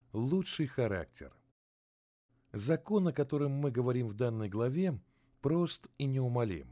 Лучший характер. Закон, о котором мы говорим в данной главе, прост и неумолим.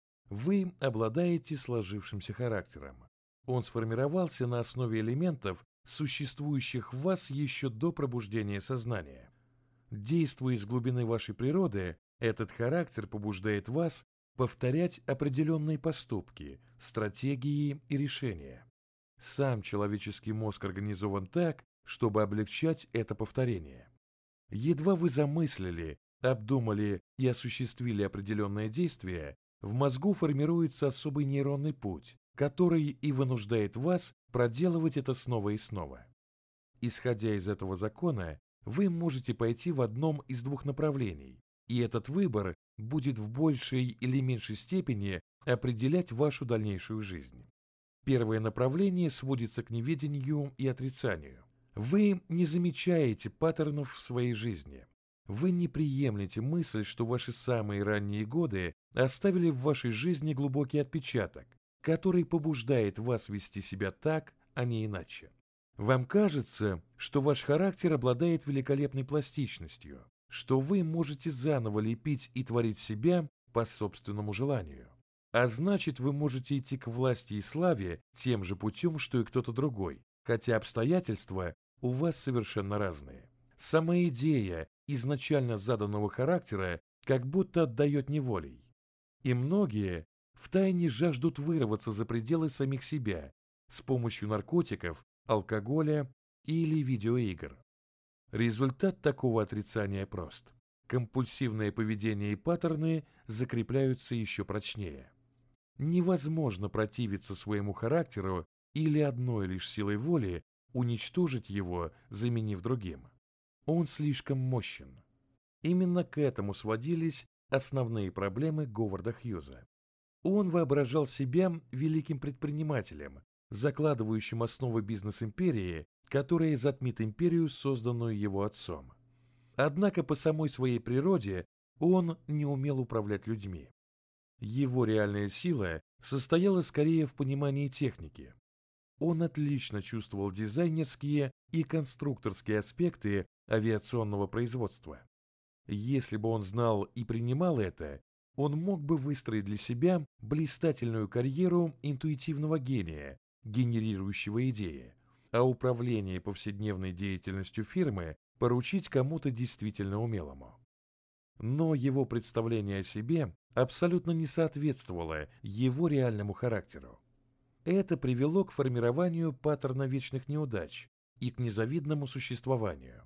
Вы обладаете сложившимся характером. Он сформировался на основе элементов, существующих в вас еще до пробуждения сознания. Действуя из глубины вашей природы, этот характер побуждает вас повторять определенные поступки, стратегии и решения. Сам человеческий мозг организован так, чтобы облегчать это повторение. Едва вы замыслили, обдумали и осуществили определенное действие, в мозгу формируется особый нейронный путь, который и вынуждает вас проделывать это снова и снова. Исходя из этого закона, вы можете пойти в одном из двух направлений, и этот выбор будет в большей или меньшей степени определять вашу дальнейшую жизнь. Первое направление сводится к неведению и отрицанию. Вы не замечаете паттернов в своей жизни. Вы не приемлете мысль, что ваши самые ранние годы оставили в вашей жизни глубокий отпечаток, который побуждает вас вести себя так, а не иначе. Вам кажется, что ваш характер обладает великолепной пластичностью, что вы можете заново лепить и творить себя по собственному желанию. А значит, вы можете идти к власти и славе тем же путем, что и кто-то другой, хотя обстоятельства у вас совершенно разные. Сама идея изначально заданного характера как будто отдает неволей. И многие втайне жаждут вырваться за пределы самих себя с помощью наркотиков, алкоголя или видеоигр. Результат такого отрицания прост. Компульсивное поведение и паттерны закрепляются еще прочнее. Невозможно противиться своему характеру или одной лишь силой воли уничтожить его, заменив другим. Он слишком мощен. Именно к этому сводились основные проблемы Говарда Хьюза. Он воображал себя великим предпринимателем, закладывающим основы бизнес-империи, которая затмит империю, созданную его отцом. Однако по самой своей природе он не умел управлять людьми. Его реальная сила состояла скорее в понимании техники. Он отлично чувствовал дизайнерские и конструкторские аспекты авиационного производства. Если бы он знал и принимал это, он мог бы выстроить для себя блистательную карьеру интуитивного гения, генерирующего идеи, а управление повседневной деятельностью фирмы поручить кому-то действительно умелому. Но его представление о себе абсолютно не соответствовало его реальному характеру. Это привело к формированию паттерна вечных неудач и к незавидному существованию.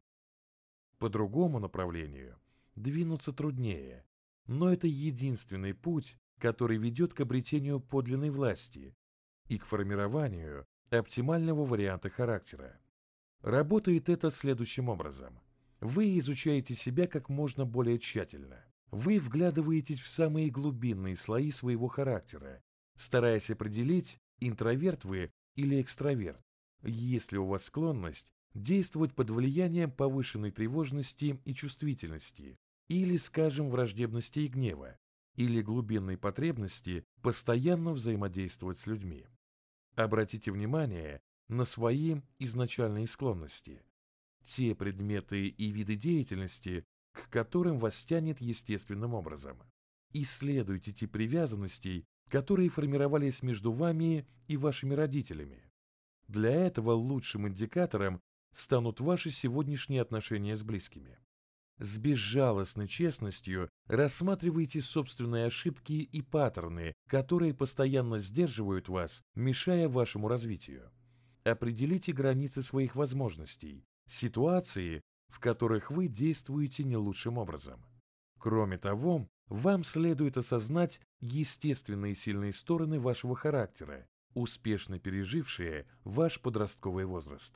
По другому направлению двинуться труднее, но это единственный путь, который ведет к обретению подлинной власти и к формированию оптимального варианта характера. Работает это следующим образом. Вы изучаете себя как можно более тщательно. Вы вглядываетесь в самые глубинные слои своего характера, стараясь определить, интроверт вы или экстраверт. Есть ли у вас склонность действовать под влиянием повышенной тревожности и чувствительности, или, скажем, враждебности и гнева, или глубинной потребности постоянно взаимодействовать с людьми. Обратите внимание на свои изначальные склонности, те предметы и виды деятельности, к которым вас тянет естественным образом. Исследуйте те привязанностей, которые формировались между вами и вашими родителями. Для этого лучшим индикатором станут ваши сегодняшние отношения с близкими. С безжалостной честностью рассматривайте собственные ошибки и паттерны, которые постоянно сдерживают вас, мешая вашему развитию. Определите границы своих возможностей, ситуации, в которых вы действуете не лучшим образом. Кроме того, вам следует осознать естественные сильные стороны вашего характера, успешно пережившие ваш подростковый возраст.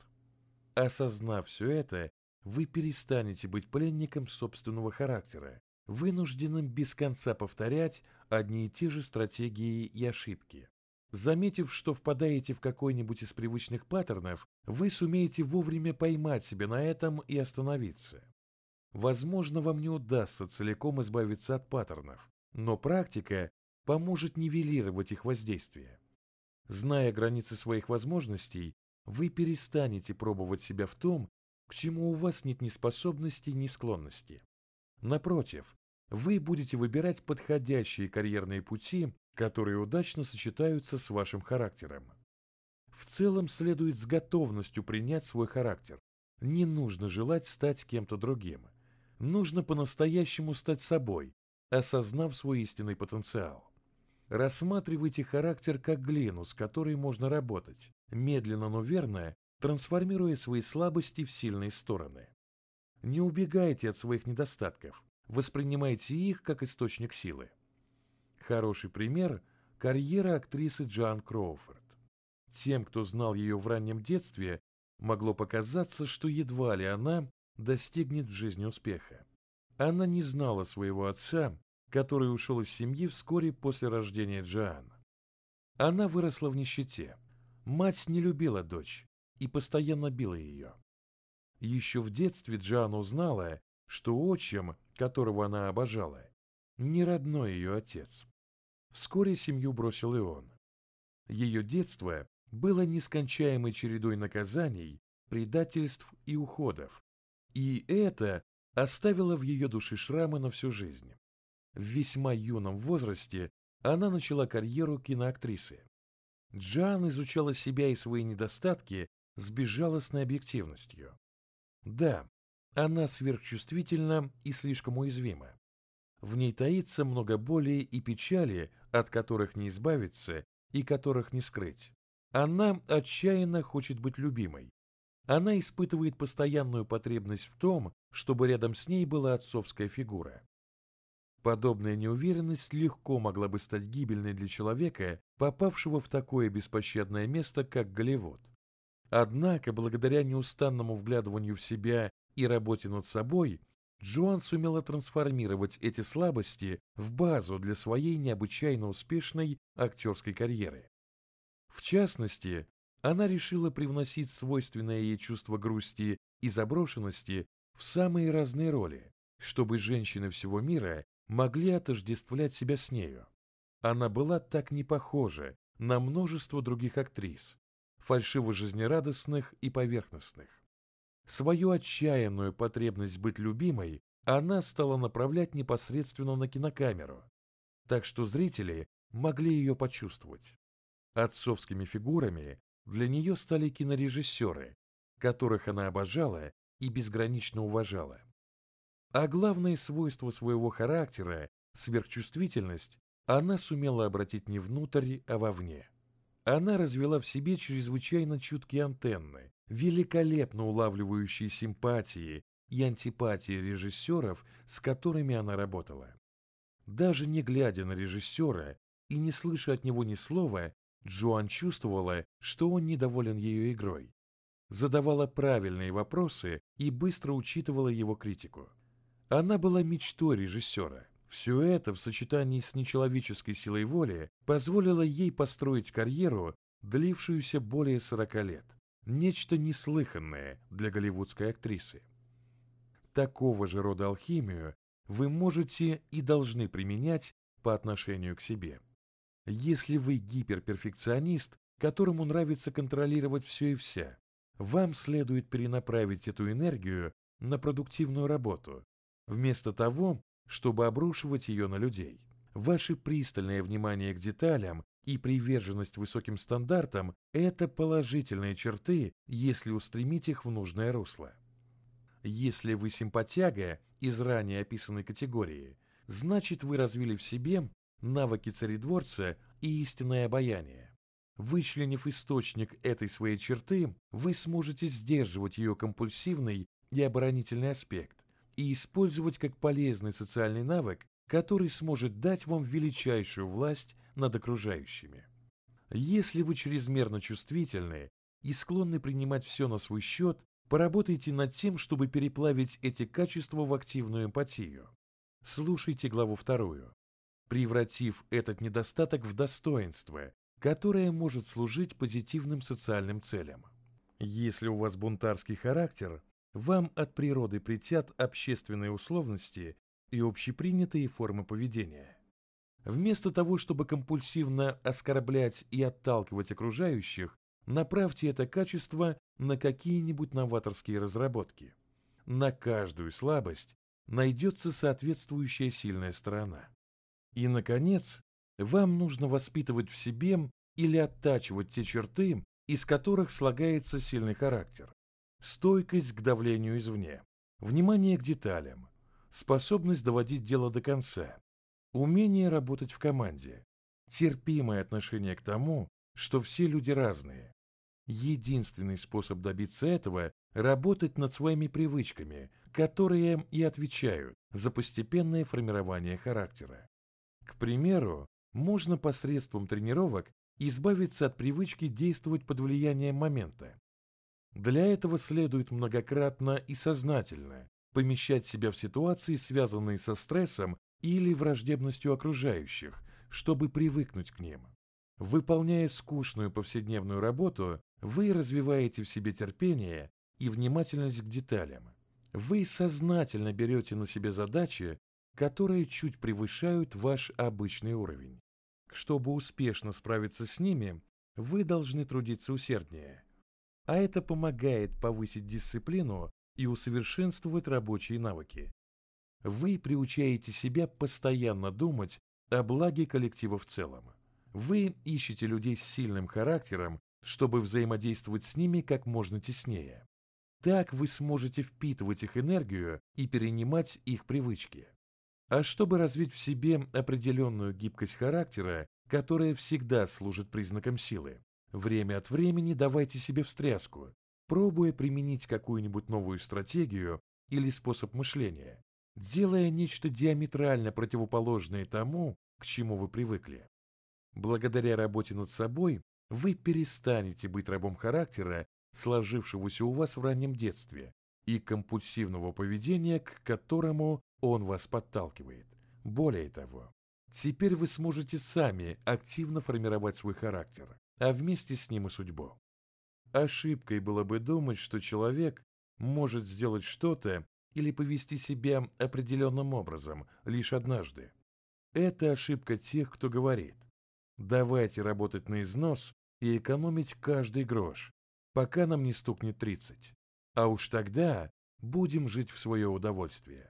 Осознав все это, вы перестанете быть пленником собственного характера, вынужденным без конца повторять одни и те же стратегии и ошибки. Заметив, что впадаете в какой-нибудь из привычных паттернов, вы сумеете вовремя поймать себя на этом и остановиться. Возможно, вам не удастся целиком избавиться от паттернов, но практика поможет нивелировать их воздействие. Зная границы своих возможностей, вы перестанете пробовать себя в том, к чему у вас нет ни способностей, ни склонности. Напротив, вы будете выбирать подходящие карьерные пути, которые удачно сочетаются с вашим характером. В целом следует с готовностью принять свой характер. Не нужно желать стать кем-то другим. Нужно по-настоящему стать собой, осознав свой истинный потенциал. Рассматривайте характер как глину, с которой можно работать, медленно, но верно, трансформируя свои слабости в сильные стороны. Не убегайте от своих недостатков, воспринимайте их как источник силы. Хороший пример – карьера актрисы Джоан Кроуфорд. Тем, кто знал ее в раннем детстве, могло показаться, что едва ли она достигнет в жизни успеха. Она не знала своего отца, который ушел из семьи вскоре после рождения Джоан. Она выросла в нищете. Мать не любила дочь и постоянно била ее. Еще в детстве Джоан узнала, что отчим, которого она обожала, не родной ее отец. Вскоре семью бросил и он. Ее детство было нескончаемой чередой наказаний, предательств и уходов, и это оставило в ее душе шрамы на всю жизнь. В весьма юном возрасте она начала карьеру киноактрисы. Джоан изучала себя и свои недостатки с безжалостной объективностью. Да, она сверхчувствительна и слишком уязвима. В ней таится много боли и печали, от которых не избавиться и которых не скрыть. Она отчаянно хочет быть любимой. Она испытывает постоянную потребность в том, чтобы рядом с ней была отцовская фигура. Подобная неуверенность легко могла бы стать гибельной для человека, попавшего в такое беспощадное место, как Голливуд. Однако, благодаря неустанному вглядыванию в себя и работе над собой, Джоан сумела трансформировать эти слабости в базу для своей необычайно успешной актерской карьеры. В частности, она решила привносить свойственное ей чувство грусти и заброшенности в самые разные роли, чтобы женщины всего мира могли отождествлять себя с нею. Она была так не похожа на множество других актрис, фальшиво-жизнерадостных и поверхностных. Свою отчаянную потребность быть любимой она стала направлять непосредственно на кинокамеру, так что зрители могли ее почувствовать. Отцовскими фигурами для нее стали кинорежиссеры, которых она обожала и безгранично уважала. А главное свойство своего характера, сверхчувствительность, она сумела обратить не внутрь, а вовне. Она развела в себе чрезвычайно чуткие антенны, великолепно улавливающие симпатии и антипатии режиссеров, с которыми она работала. Даже не глядя на режиссера и не слыша от него ни слова, Джоан чувствовала, что он недоволен ее игрой, задавала правильные вопросы и быстро учитывала его критику. Она была мечтой режиссера. Все это в сочетании с нечеловеческой силой воли позволило ей построить карьеру, длившуюся более 40 лет. Нечто неслыханное для голливудской актрисы. Такого же рода алхимию вы можете и должны применять по отношению к себе. Если вы гиперперфекционист, которому нравится контролировать все и вся, вам следует перенаправить эту энергию на продуктивную работу, вместо того, чтобы обрушивать ее на людей. Ваше пристальное внимание к деталям и приверженность высоким стандартам – это положительные черты, если устремить их в нужное русло. Если вы симпатяга из ранее описанной категории, значит вы развили в себе навыки царедворца и истинное обаяние. Вычленив источник этой своей черты, вы сможете сдерживать ее компульсивный и оборонительный аспект и использовать как полезный социальный навык, который сможет дать вам величайшую власть над окружающими. Если вы чрезмерно чувствительны и склонны принимать все на свой счет, поработайте над тем, чтобы переплавить эти качества в активную эмпатию. Слушайте главу 2, превратив этот недостаток в достоинство, которое может служить позитивным социальным целям. Если у вас бунтарский характер, вам от природы претят общественные условности и общепринятые формы поведения. Вместо того, чтобы компульсивно оскорблять и отталкивать окружающих, направьте это качество на какие-нибудь новаторские разработки. На каждую слабость найдется соответствующая сильная сторона. И, наконец, вам нужно воспитывать в себе или оттачивать те черты, из которых слагается сильный характер. Стойкость к давлению извне, внимание к деталям, способность доводить дело до конца, умение работать в команде, терпимое отношение к тому, что все люди разные. Единственный способ добиться этого – работать над своими привычками, которые и отвечают за постепенное формирование характера. К примеру, можно посредством тренировок избавиться от привычки действовать под влиянием момента. Для этого следует многократно и сознательно помещать себя в ситуации, связанные со стрессом или враждебностью окружающих, чтобы привыкнуть к ним. Выполняя скучную повседневную работу, вы развиваете в себе терпение и внимательность к деталям. Вы сознательно берете на себя задачи, которые чуть превышают ваш обычный уровень. Чтобы успешно справиться с ними, вы должны трудиться усерднее. А это помогает повысить дисциплину и усовершенствовать рабочие навыки. Вы приучаете себя постоянно думать о благе коллектива в целом. Вы ищете людей с сильным характером, чтобы взаимодействовать с ними как можно теснее. Так вы сможете впитывать их энергию и перенимать их привычки. А чтобы развить в себе определенную гибкость характера, которая всегда служит признаком силы, время от времени давайте себе встряску, пробуя применить какую-нибудь новую стратегию или способ мышления, делая нечто диаметрально противоположное тому, к чему вы привыкли. Благодаря работе над собой вы перестанете быть рабом характера, сложившегося у вас в раннем детстве, и компульсивного поведения, к которому он вас подталкивает. Более того, теперь вы сможете сами активно формировать свой характер, а вместе с ним и судьбу. Ошибкой было бы думать, что человек может сделать что-то или повести себя определенным образом лишь однажды. Это ошибка тех, кто говорит: давайте работать на износ и экономить каждый грош, пока нам не стукнет 30. А уж тогда будем жить в свое удовольствие.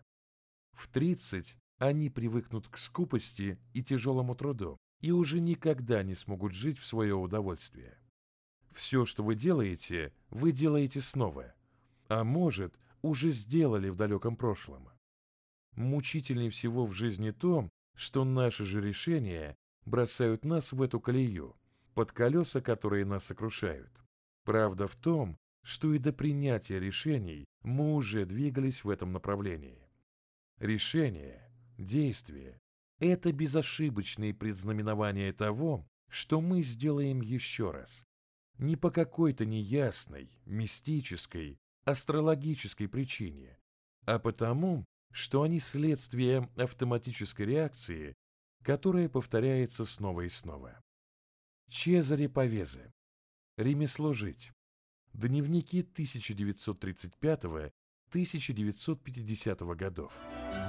В 30 они привыкнут к скупости и тяжелому труду и уже никогда не смогут жить в свое удовольствие. Все, что вы делаете снова, а может, уже сделали в далеком прошлом. Мучительнее всего в жизни то, что наши же решения бросают нас в эту колею, под колеса, которые нас сокрушают. Правда в том, что и до принятия решений мы уже двигались в этом направлении. Решение, действие – это безошибочные предзнаменования того, что мы сделаем еще раз. Не по какой-то неясной, мистической, астрологической причине, а потому, что они следствие автоматической реакции, которая повторяется снова и снова. Чезаре Павезе. Ремесло жить. Дневники 1935-1950 годов.